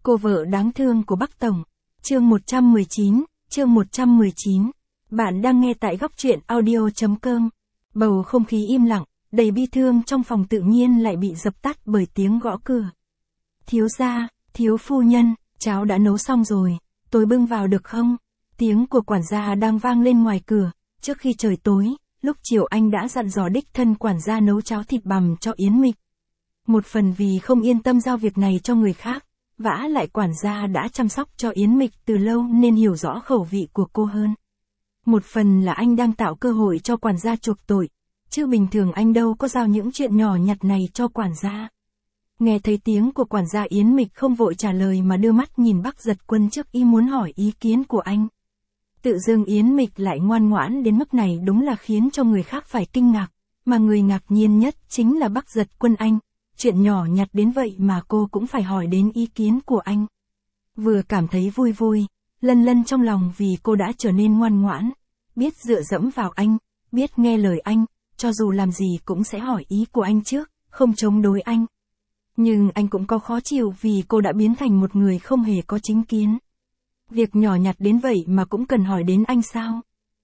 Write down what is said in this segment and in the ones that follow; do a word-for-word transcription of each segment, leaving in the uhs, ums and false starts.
Cô vợ đáng thương của Bắc Tổng. Chương một trăm mười chín, chương một trăm mười chín. Bạn đang nghe tại góc truyện audio chấm com. Bầu không khí im lặng, đầy bi thương trong phòng tự nhiên lại bị dập tắt bởi tiếng gõ cửa. Thiếu gia, thiếu phu nhân, cháo đã nấu xong rồi, tôi bưng vào được không? Tiếng của quản gia đang vang lên ngoài cửa, trước khi trời tối, lúc chiều anh đã dặn dò đích thân quản gia nấu cháo thịt bằm cho Yến Mịch. Một phần vì không yên tâm giao việc này cho người khác, vả lại quản gia đã chăm sóc cho Yến Mịch từ lâu nên hiểu rõ khẩu vị của cô hơn. Một phần là anh đang tạo cơ hội cho quản gia chuộc tội, chứ bình thường anh đâu có giao những chuyện nhỏ nhặt này cho quản gia. Nghe thấy tiếng của quản gia, Yến Mịch không vội trả lời mà đưa mắt nhìn Bắc Giật Quân trước y muốn hỏi ý kiến của anh. Tự dưng Yến Mịch lại ngoan ngoãn đến mức này đúng là khiến cho người khác phải kinh ngạc, mà người ngạc nhiên nhất chính là Bắc Giật Quân anh. Chuyện nhỏ nhặt đến vậy mà cô cũng phải hỏi đến ý kiến của anh. Vừa cảm thấy vui vui, lân lân trong lòng vì cô đã trở nên ngoan ngoãn, biết dựa dẫm vào anh, biết nghe lời anh, cho dù làm gì cũng sẽ hỏi ý của anh trước, không chống đối anh. Nhưng anh cũng có khó chịu vì cô đã biến thành một người không hề có chính kiến. Việc nhỏ nhặt đến vậy mà cũng cần hỏi đến anh sao?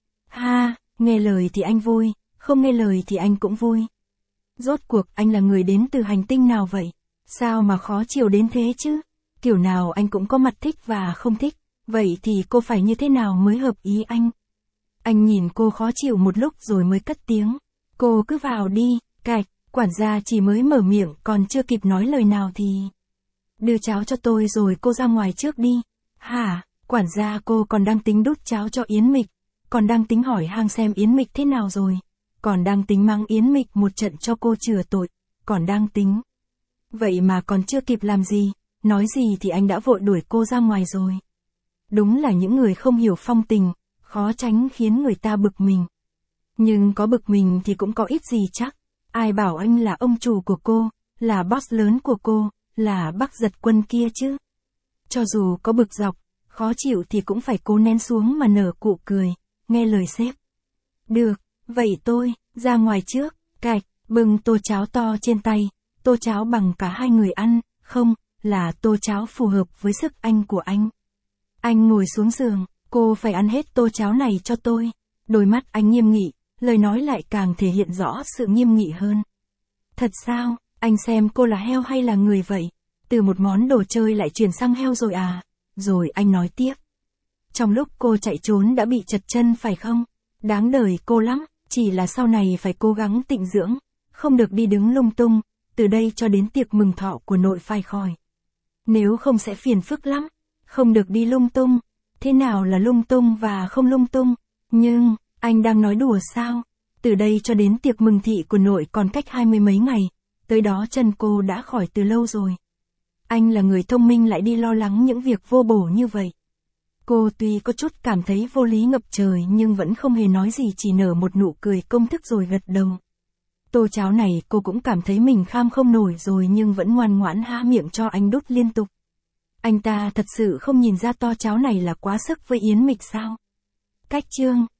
Ha, nghe lời thì anh vui, không nghe lời thì anh cũng vui. Rốt cuộc anh là người đến từ hành tinh nào vậy? Sao mà khó chịu đến thế chứ? Kiểu nào anh cũng có mặt thích và không thích, vậy thì cô phải như thế nào mới hợp ý anh? Anh nhìn cô khó chịu một lúc rồi mới cất tiếng. Cô cứ vào đi, cạch, quản gia chỉ mới mở miệng còn chưa kịp nói lời nào thì... Đưa cháo cho tôi rồi cô ra ngoài trước đi. Hả, quản gia cô còn đang tính đút cháo cho Yến Mịch, còn đang tính hỏi han xem Yến Mịch thế nào rồi. Còn đang tính mắng Yến Mịch một trận cho cô chừa tội, còn đang tính. Vậy mà còn chưa kịp làm gì, nói gì thì anh đã vội đuổi cô ra ngoài rồi. Đúng là những người không hiểu phong tình, khó tránh khiến người ta bực mình. Nhưng có bực mình thì cũng có ít gì chắc, ai bảo anh là ông chủ của cô, là boss lớn của cô, là Bắc Giật Quân kia chứ. Cho dù có bực dọc, khó chịu thì cũng phải cố nén xuống mà nở cụ cười, nghe lời sếp. Được. Vậy tôi, ra ngoài trước, cạch, bưng tô cháo to trên tay, tô cháo bằng cả hai người ăn, không, là tô cháo phù hợp với sức anh của anh. Anh ngồi xuống giường, cô phải ăn hết tô cháo này cho tôi. Đôi mắt anh nghiêm nghị, lời nói lại càng thể hiện rõ sự nghiêm nghị hơn. Thật sao, anh xem cô là heo hay là người vậy? Từ một món đồ chơi lại chuyển sang heo rồi à? Rồi anh nói tiếp. Trong lúc cô chạy trốn đã bị chật chân phải không? Đáng đời cô lắm. Chỉ là sau này phải cố gắng tịnh dưỡng, không được đi đứng lung tung, từ đây cho đến tiệc mừng thọ của nội phải khỏi. Nếu không sẽ phiền phức lắm, không được đi lung tung. Thế nào là lung tung và không lung tung? Nhưng, anh đang nói đùa sao? Từ đây cho đến tiệc mừng thị của nội còn cách hai mươi mấy ngày, tới đó chân cô đã khỏi từ lâu rồi. Anh là người thông minh lại đi lo lắng những việc vô bổ như vậy. Cô tuy có chút cảm thấy vô lý ngập trời nhưng vẫn không hề nói gì, chỉ nở một nụ cười công thức rồi gật đầu. Tô cháo này cô cũng cảm thấy mình kham không nổi rồi nhưng vẫn ngoan ngoãn há miệng cho anh đút liên tục. Anh ta thật sự không nhìn ra tô cháo này là quá sức với Yến Mịch sao? Cách chương,